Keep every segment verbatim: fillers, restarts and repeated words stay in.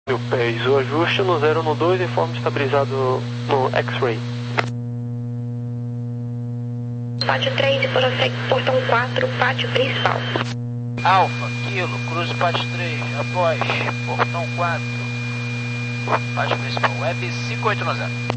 Mil pés, o ajuste no zero no dois, informe estabilizado no X-Ray. Pátio três e prossegue portão quatro, pátio principal. Alfa, Kilo, cruze pátio três, após, portão quatro, pátio principal, web cinco oito nove zero.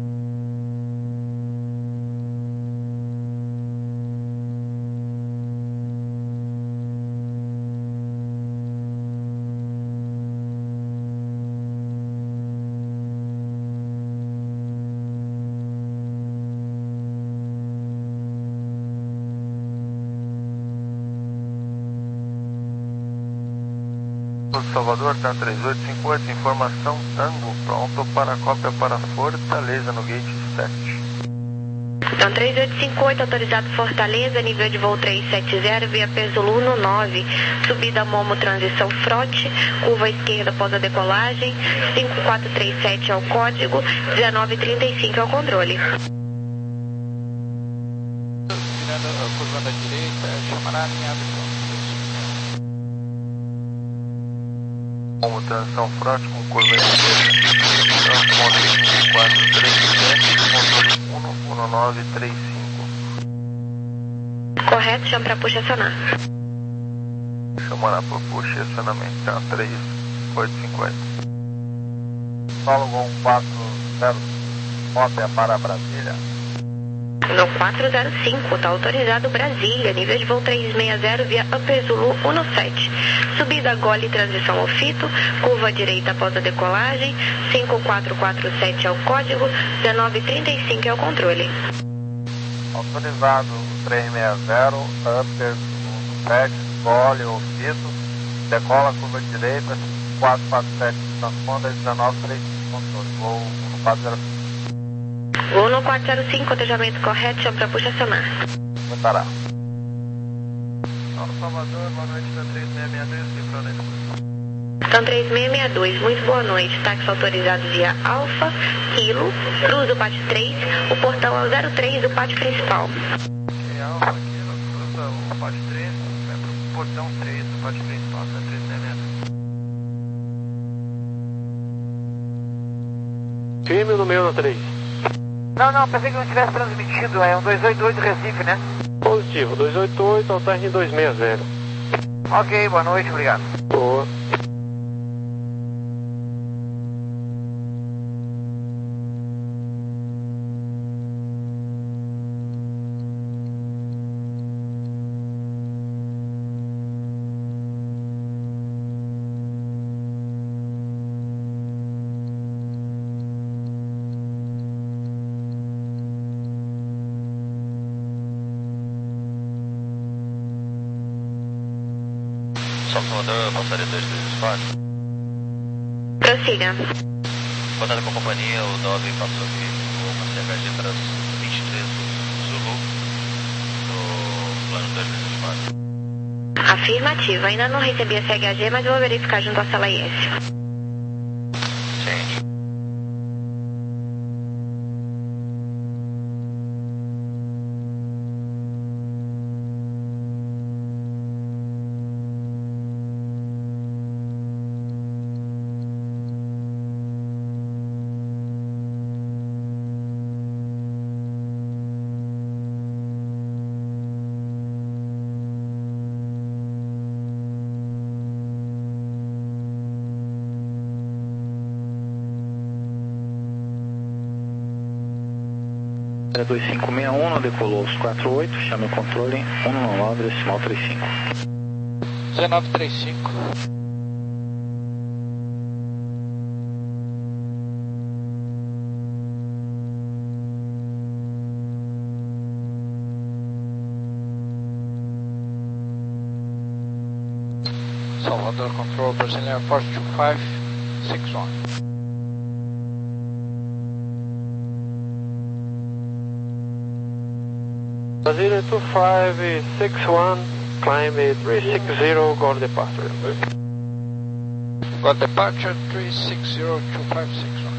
Salvador, tá três oito cinco oito, informação Tango, pronto para cópia para Fortaleza no gate sete. Então, três oito cinco oito, autorizado Fortaleza, nível de voo trezentos e setenta, via peso Luno nove, subida Momo, transição Frote, curva esquerda após a decolagem, cinco quatro três sete é o código, dezenove trinta e cinco é o controle. Virando a curva da direita, chamará a alinhada. Como transição Frote com curva esquerda, transponder cinco quatro três sete, controle um um nove três cinco. Correto, chama para puxa acionar. Chamará para puxa acionamento, tá três oito cinco oito. Solo um quatro zero, cópia para Brasília. No quatro zero cinco, está autorizado Brasília, nível de voo trezentos e sessenta via Upper Zulu sete. Subida Gole, transição ao Fito, curva direita após a decolagem, cinco quatro quatro sete é o código, dezenove trinta e cinco é o controle. Autorizado trezentos e sessenta, Upper Zulu sete, Gole ao Fito, decola curva direita, quatro quatro sete, transponda dezenove trinta e cinco, controle, voo quatro zero cinco. Voo no quatro zero cinco, cotejamento correto, chama para puxa acionar. Botará. Salvador, boa noite, da três seis seis dois, cifrando a exposição. Então, três seis seis dois, muito boa noite, táxi autorizado via Alfa, Kilo, cruza o pátio três, o portão é o zero três, o pátio principal. Ok, Alfa, Kilo, cruza o pátio três, vai pro portão três, o pátio principal, da três seis seis dois. Firme no meio no três. Não, não, pensei que não tivesse transmitido, é um dois oito oito Recife, né? Positivo, dois oito oito, alterne dois seis zero. Ok, boa noite, obrigado. Boa. Salvador, passaria dois três quatro. Prossiga. Contato com a companhia, o nove passou aqui, uma C H G para vinte e três Zulu, no plano dois três quatro. Afirmativa, ainda não recebi a C H G, mas vou verificar junto à sala I S. Sim. dois cinco seis um, decolou aos quatro oito, chame o controle um nove decimal trinta e cinco. dezenove trinta e cinco. Salvador Control, Brazilian Air Force two five six one. Brasília two five six one, climb three six zero, go departure. Got departure three six zero two five six one.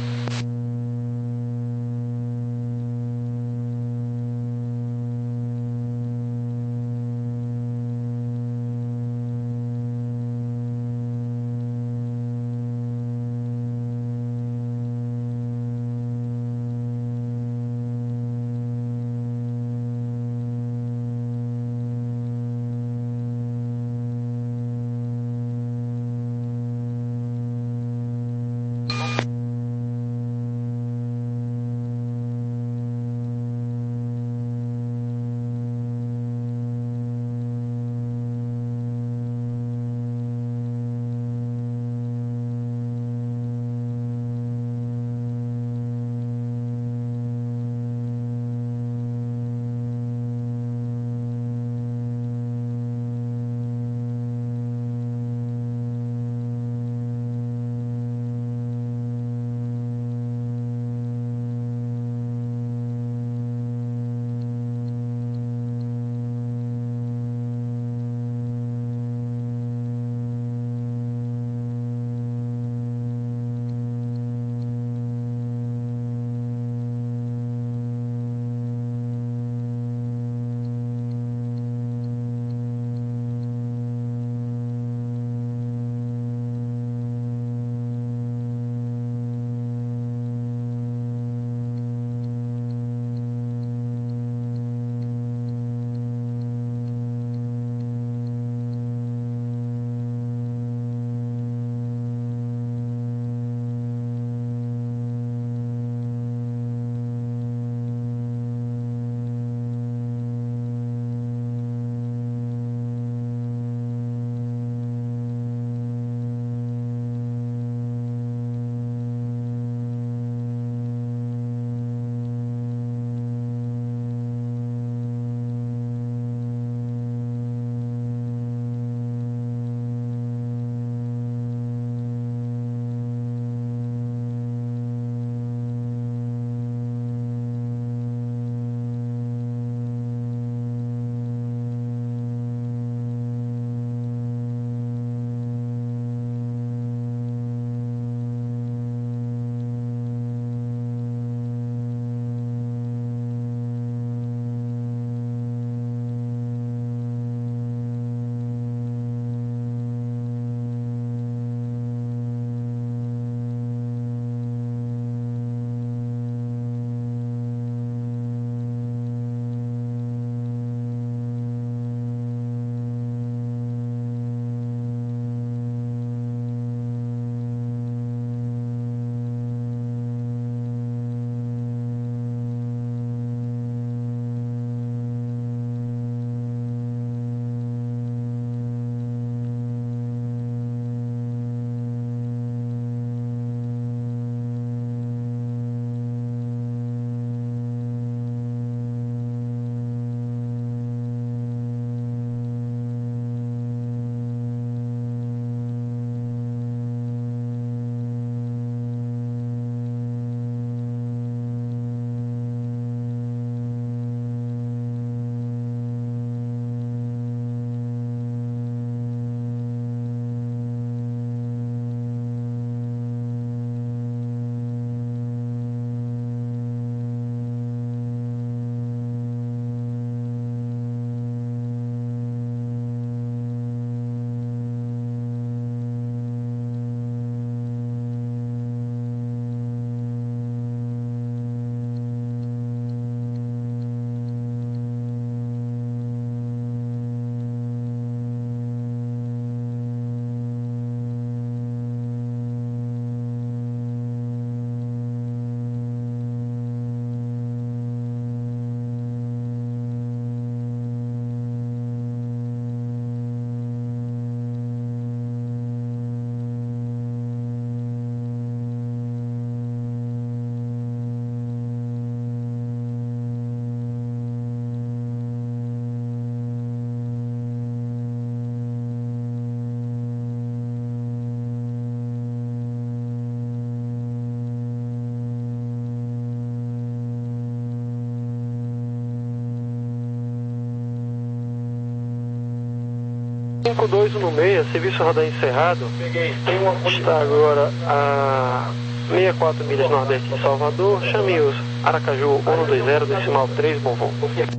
cinco dois um seis, serviço radar encerrado. Está agora a sessenta e quatro milhas nordeste de Salvador. Chame os Aracaju um dois zero, decimal três, bom voo.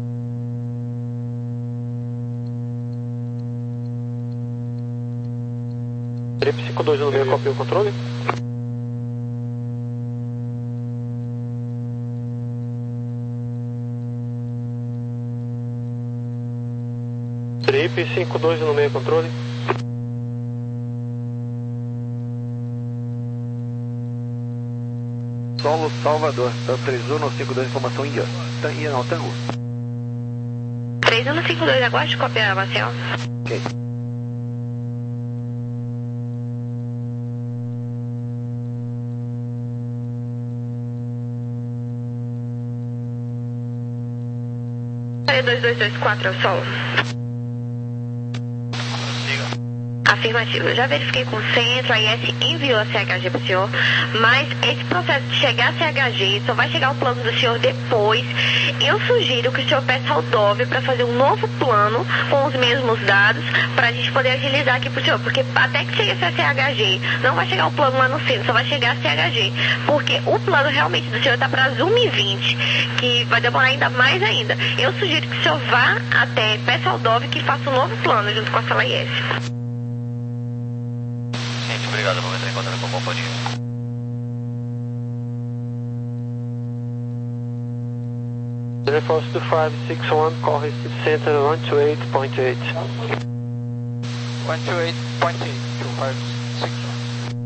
Trip cinco dois um seis, copia o controle. Trip cinco dois um seis, controle. Solo Salvador, tanto três um não cinco dois, informação India. Ia não, Tango. três um não cinco dois, aguarde, copia Maceió. Ok. dois dois dois quatro, é o solo. Afirmativo. Eu já verifiquei com o centro, a I S enviou a C H G para o senhor, mas esse processo de chegar a C H G só vai chegar o plano do senhor depois. Eu sugiro que o senhor peça ao D O V para fazer um novo plano com os mesmos dados para a gente poder agilizar aqui para o senhor, porque até que chegue essa C H G, não vai chegar o plano lá no centro, só vai chegar a C H G, porque o plano realmente do senhor está para Zoom vinte, que vai demorar ainda mais ainda. Eu sugiro que o senhor vá até, peça ao D O V que faça um novo plano junto com a sala I S. Obrigado, vou entrar em contato com o Companhia. Air Force two five six one, call Recife Center one two eight point eight. one two eight point eight, two five six one.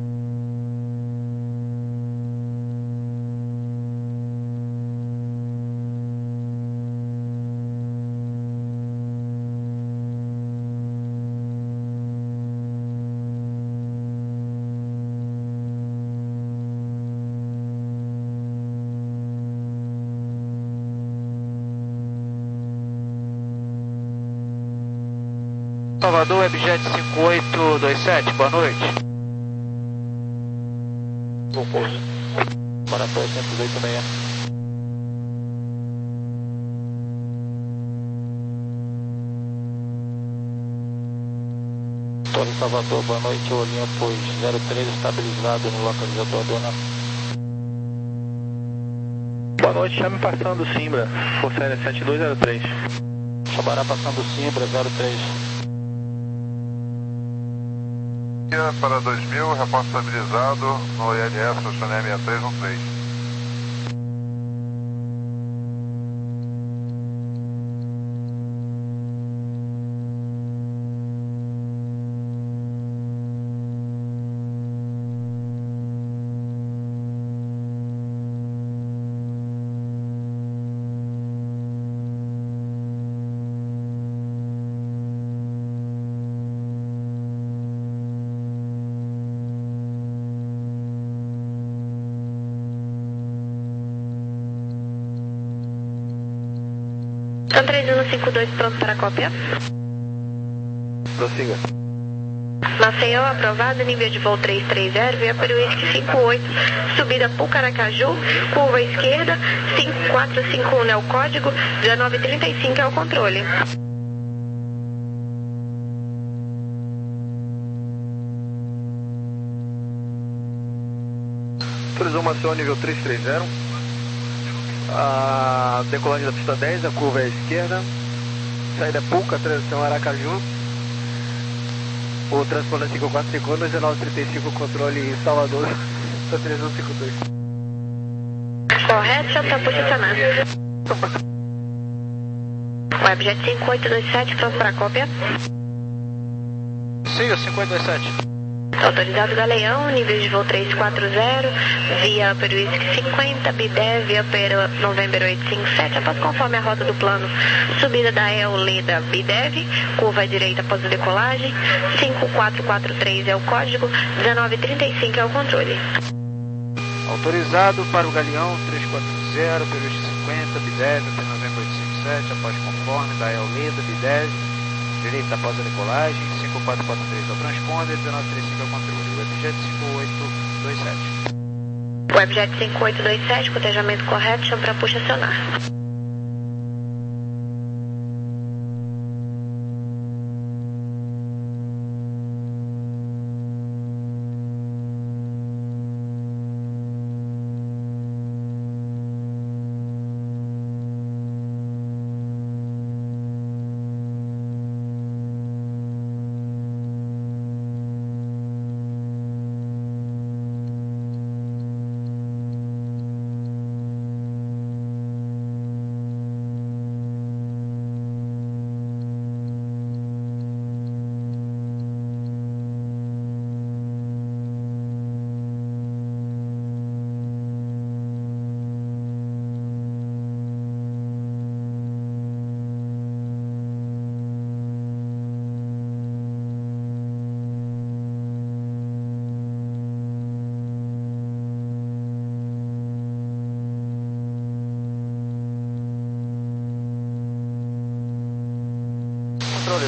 Salvador, Webjet cinco oito dois sete, boa noite. Bom pouso. Maratona cento e oito seis. Torre Salvador, boa noite, Olympus zero três estabilizado no localizador dona. Boa noite, chame passando Simbra, Força Aérea sete dois zero três. Chabará passando Simbra zero três. Para dois mil, reporte estabilizado no I L S Oceaneia seis três um três. Então três um cinco dois pronto para cópia. Prossiga. Maceió aprovado, nível de voo três três zero, via Peruísque cinco oito, subida Pucaracaju, curva esquerda, cinco quatro cinco um é o código, dezenove trinta e cinco é o controle. Autorizou Maceió nível três três zero. A decolagem da pista dez, a curva é à esquerda. Saída Puca, transição Aracaju. O transpondente cinco quatro cinco um, dezenove trinta e cinco, controle em Salvador, três um cinco dois. Correto, já está posicionado. Webjet cinco oito dois sete, pronto para cópia. Siga, cinco oito dois sete. Autorizado Galeão, nível de voo três quatro zero, via Peruísque cinquenta, Bidev, via Peru November oito cinco sete, após conforme a rota do plano, subida da Eoleda Bidev, curva à direita após a decolagem, cinco quatro quatro três é o código, dezenove trinta e cinco é o controle. Autorizado para o Galeão três quatro zero, Peruísque cinquenta, Bidev, até November oito cinco sete, após conforme da Eoleda Bidev, direita após a decolagem, cinco quatro quatro três é o transponder, dezenove trinta e cinco é o controle. Webjet cinco oito dois sete. Webjet cinco oito dois sete, cotejamento correto, chama para puxa acionar.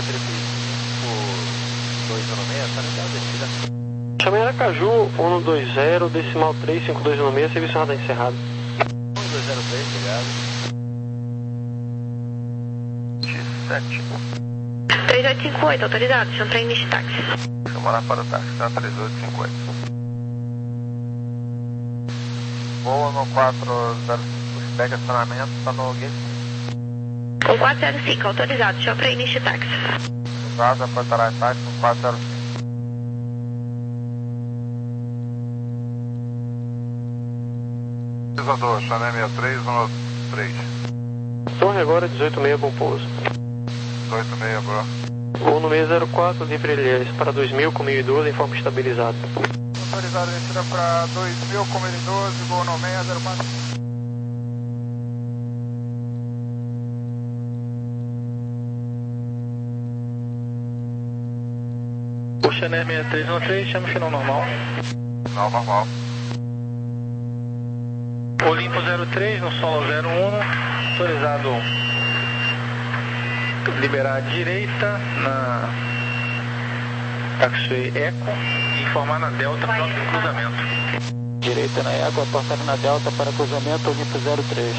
zero trinta e cinco, dois zero seis, está ligado, descida. Chamei Aracaju, um dois zero, decimal três cinco dois um seis, serviço radar encerrado. um dois zero três, ligado. X sete. três oito cinco oito, autorizado, chama para início de táxi. Chamar para o táxi, tá três oito cinco oito. Voa no quatro zero cinco, pega estacionamento, está no gate. Com quatro zero cinco, autorizado, chama para início de táxi. Usada para Tarai táxi com quatro zero cinco. Utilizador, Chanel sessenta e três, um três. Torre agora dezoito seis, bom pouso. dezoito seis, bro. Voo no seis zero quatro, livre Ilhéus, para dois mil com mil e doze, em forma estabilizada. Autorizado, descida para dois mil com mil e doze, voo no seis zero quatro. O Chanel sessenta e três um três, chama o final normal. Não, normal. Olimpo zero três, no solo zero um, autorizado liberar a direita na taxiway Eco e informar na Delta para o cruzamento. Direita na Eco, aportar na Delta para cruzamento Olimpo zero três.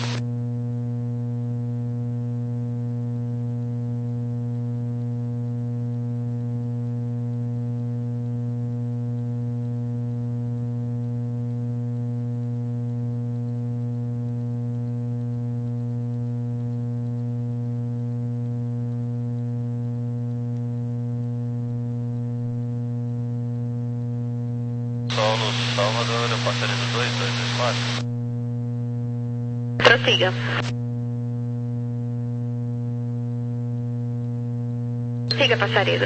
Solo Salvador, apartamento dois dois dois quatro. Prossiga. Siga, passarido.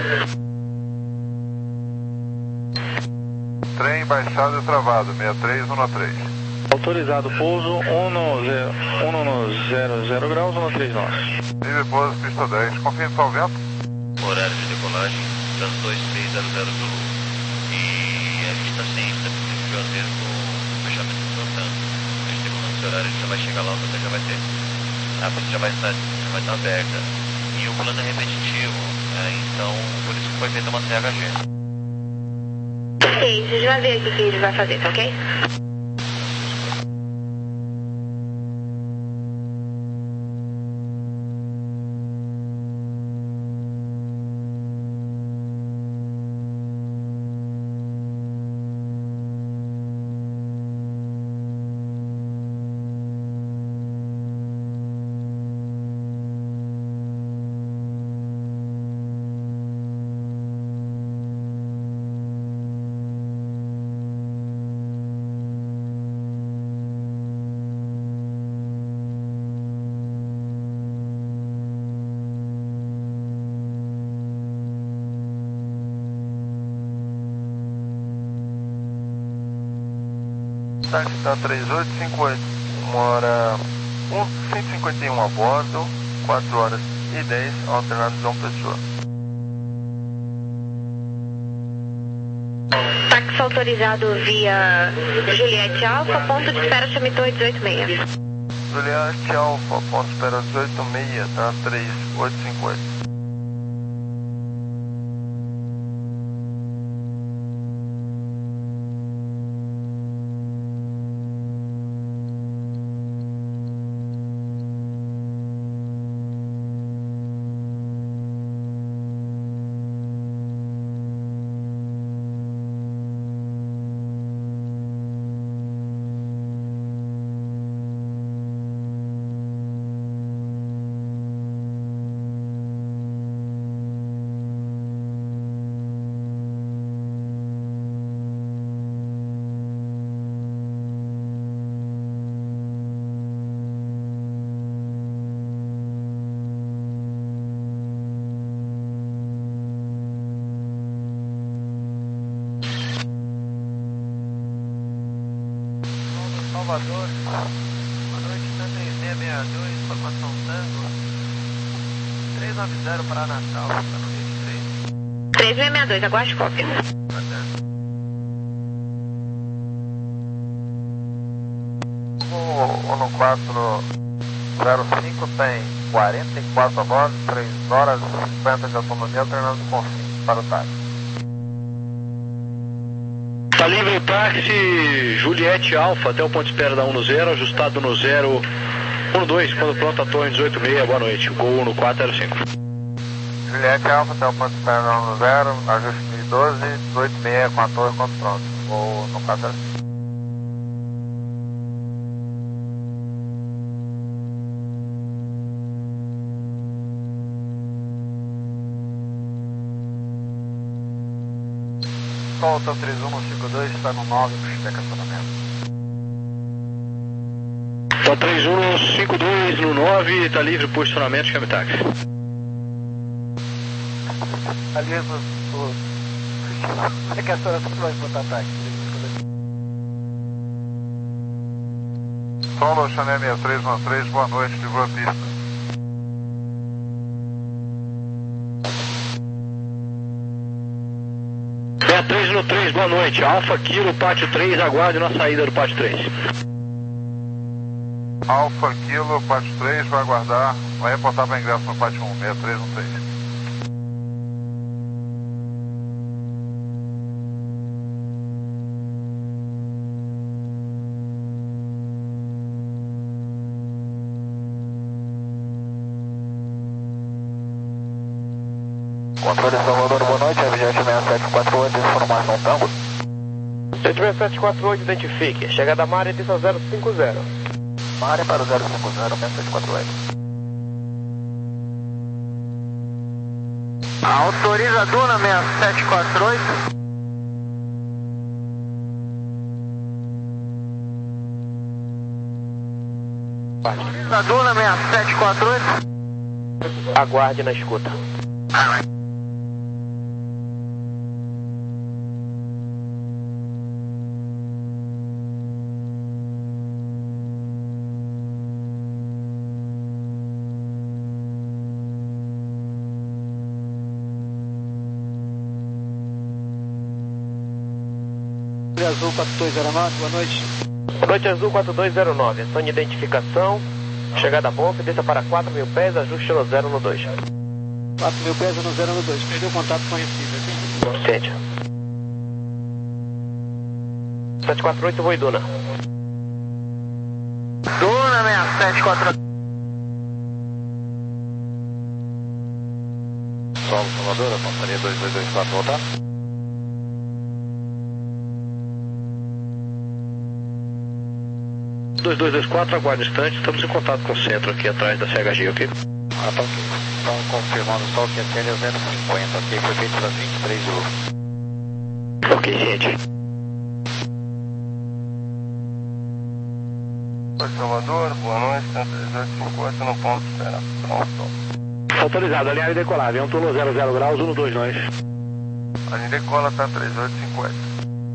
Trem baixado e travado, sessenta e três um três. Autorizado pouso um no zero zero graus, um no três nós. Nível pouso, pista dez. Confia em solvento. Horário de decolagem, trans dois três zero zero Zulu. E a gente está sem estabelecimento de Juazeiro com fechamento de Santana. A gente tem que esse horário, a gente já vai chegar lá, o hotel já vai ter. A pista já vai estar, já vai estar aberta. E o plano é repetitivo, né? Então por isso que foi feita uma C H G. Ok, a gente vai ver o que ele vai fazer, tá ok? Táxi está três oito cinco oito, uma hora cento e cinquenta e um a bordo, quatro horas e dez, alternado João Pessoa. Táxi autorizado via Juliette Alfa, ponto de espera Chamitor dezoito seis. Juliette Alfa, ponto de espera dezoito seis, tá três oito cinco oito. Salvador, boa noite, três seis seis dois, formação Tango, três nove zero para Natal, tá no vinte e três. três seis seis dois, aguarde cópia. O um no quatro zero cinco tem quarenta e quatro a bordo, três horas e cinquenta de autonomia, alternando com fim para o táxi. Tá livre o táxi Juliette Alfa até o ponto de espera da um no zero, ajustado no zero um no dois, quando pronto a torre dezoito e meia, boa noite, Gol um no quatro zero cinco. Juliette Alfa até o ponto de espera da um no zero, ajuste mil e doze, dezoito e meia com a torre, quando pronto, Gol no quatro zero cinco. Hotel três um cinco dois, está no nove, para estacionamento. Hotel três um cinco dois no nove, está livre por estacionamento, chame táxi. Ali, o... Onde é que a senhora vai botar táxi? Solo Chané sessenta e três um três, boa noite, livrou a pista. sessenta e três no três, boa noite. Alfa Kilo, pátio três, aguarde na saída do pátio três. Alfa Kilo, pátio três, vai aguardar, vai reportar para ingresso no pátio um, sessenta e três um três. Controle Salvador, boa noite, é Viagem seis sete quatro oito, informação Tango. sete seis sete quatro oito, identifique. Chegada a Mari, atenção zero cinco zero. Mari para o zero cinco zero, seis sete quatro oito. Autoriza a Duna seis sete quatro oito. Autoriza a Duna seis sete quatro oito. Aguarde na escuta. Azul quatro dois zero nove, boa noite. Noite Azul quatro dois zero nove, ação de identificação, chegada a bomba, desça para quatro mil pés, ajuste no zero no dois. quatro mil pés no zero no dois, perdeu o contato com a receiver, sim? Sente. sete quatro oito, Voi Duna. Duna seis sete quatro oito. Solo Salvador, companhia dois dois dois quatro, voltar. dois dois dois quatro, aguarde um instante, estamos em contato com o centro aqui atrás da C H G, ok? Ah, tá ok. Então, confirmando só que a T L é zero cinquenta, ok? Foi feito das vinte e três de luz. Ok, gente. Oi, Salvador, boa noite, três oito cinco oito no ponto de espera. Pronto. Autorizado, alinhar e decolar, avião Tulu zero zero graus, um no dois nós. A gente decola, tá três oito cinco oito.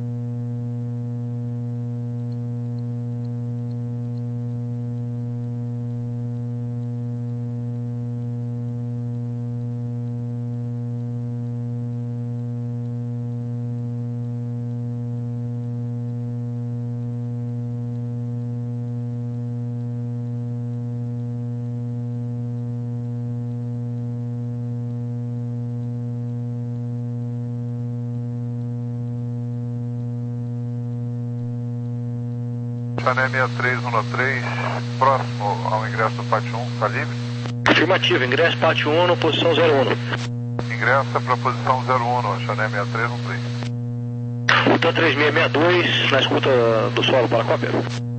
Chané sessenta e três um três, próximo ao ingresso do pátio um, tá livre? Afirmativo, ingresso pátio um, posição zero um. Ingressa para a posição zero um, Chané sessenta e três um três. Ruta três seis seis dois, na escuta do solo para a cópia.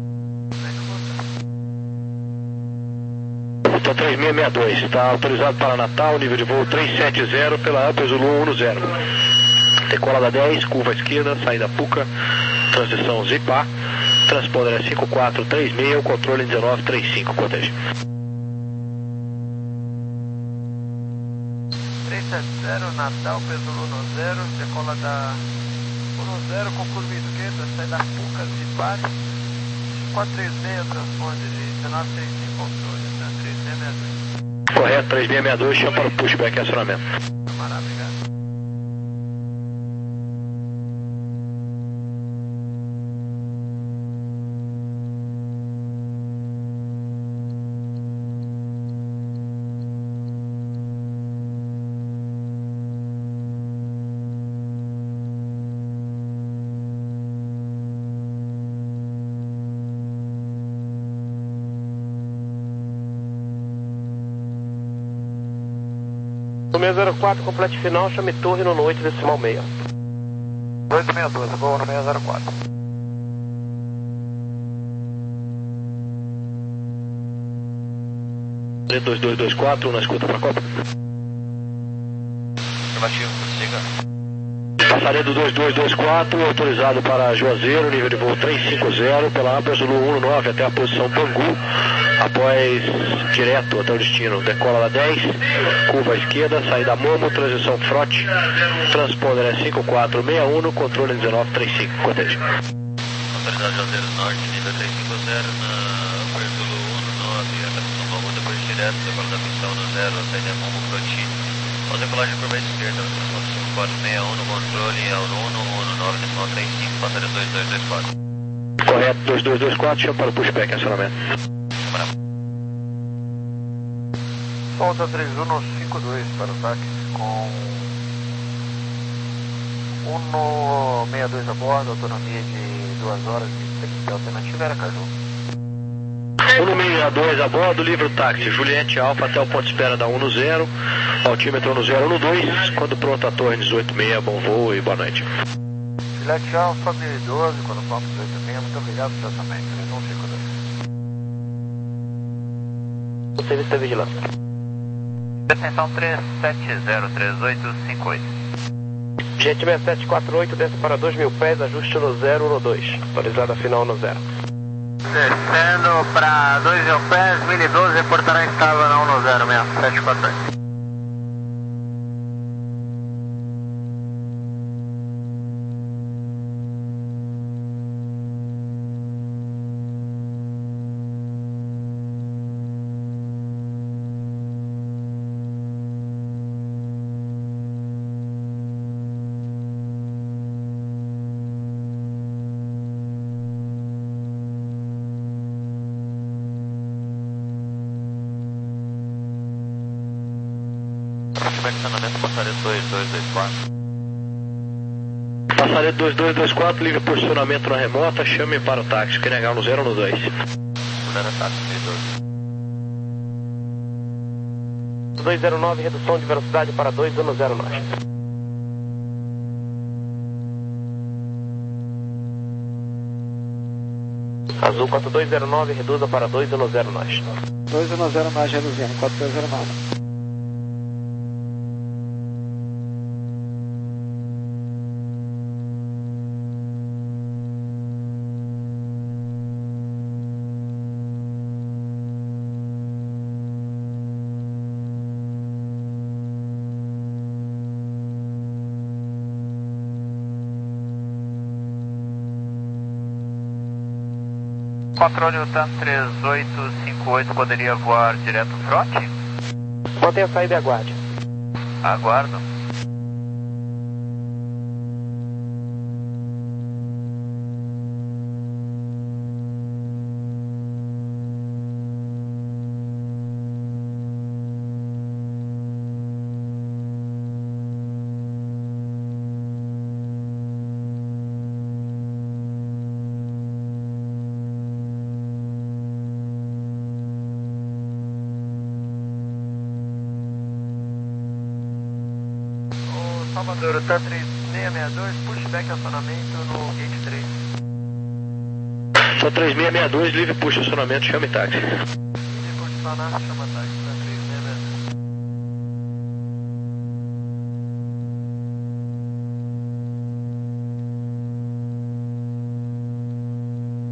Ruta três seis seis dois, está autorizado para Natal, nível de voo três sete zero pela Upper Zulu um no zero. Decolada dez, curva à esquerda, saída Puca, transição Zipá. Transponder é cinco quatro três seis, o controle dezenove trinta e cinco, cortejo. três sete zero, Natal, peso um zero, decola da um zero com curva esquerda, sai da Puca, Zipari, quatro três seis, transponder de dezenove trinta e cinco, controle, três seis seis dois. Correto, três seis seis dois, chama para o pushback e acionamento. Maravilha, obrigado. No seis zero quatro, complete final, chame torre no oito decimal meia. oito seis dois, vou no seis zero quatro. dois dois dois quatro, na escuta para a Copa. Afirmativo, siga. Passaredo dois dois dois quatro, autorizado para Juazeiro, nível de voo trezentos e cinquenta pela APA Zulu um nove até a posição Bangu, após direto até o destino, decola da dez, curva à esquerda, saída Momo, transição Frote, transponder é cinco quatro seis um, controle dezenove trinta e cinco, cortejo. Autoridade Juazeiro Norte, nível trezentos e cinquenta, na APA Zulu um nove até a posição Bangu, depois direto, decola da posição no zero, saída Momo, Frote. Após decolagem curva à esquerda, cinco quatro seis um no controle, é o Uno, Uno nove, decimal trinta e cinco, passaria dois dois dois quatro. Correto, dois dois dois quatro, chama para o pushback, acionamento. Solta três um cinco dois para o táxi com Uno sessenta e dois a bordo, autonomia de duas horas e trinta, alternativa era Aracaju. Uno sessenta e dois a bordo, livre o táxi, Juliette Alfa até o ponto de espera da um zero, altímetro no zero um dois, quando pronto a torre dezoito seis, bom voo e boa noite. Juliette Alfa mil e doze, quando pronto dezoito seis, muito obrigado pelo tratamento, três um cinco dois. O serviço de vigilância. Detenção três sete zero três oito cinco oito. Jet seis sete quatro oito, desce para dois mil pés, ajuste no zero um dois, autorizada final no zero. Descendo para dois mil pés, mil e doze, reportará estável na um zero seis sete quatro oito. Estacionamento passaredo dois dois dois quatro. Passaredo dois dois dois quatro, livre posicionamento na remota, chame para o táxi, que negar no zero um dois. Zero táxi, dois zero nove, redução de velocidade para dois um zero nove. Azul quatro dois zero nove, reduza para dois um zero nove. dois um zero nove, reduzindo, quatro dois zero nove. Controle U T A M três oito cinco oito, poderia voar direto Frote? Mantenha a saída e aguarde. Aguardo. Salvador, U T A M três seis seis dois, pushback acionamento no gate três. Só três seis seis dois, livre puxa acionamento, chame táxi. Livre puxa acionamento, chama táxi, U T A M três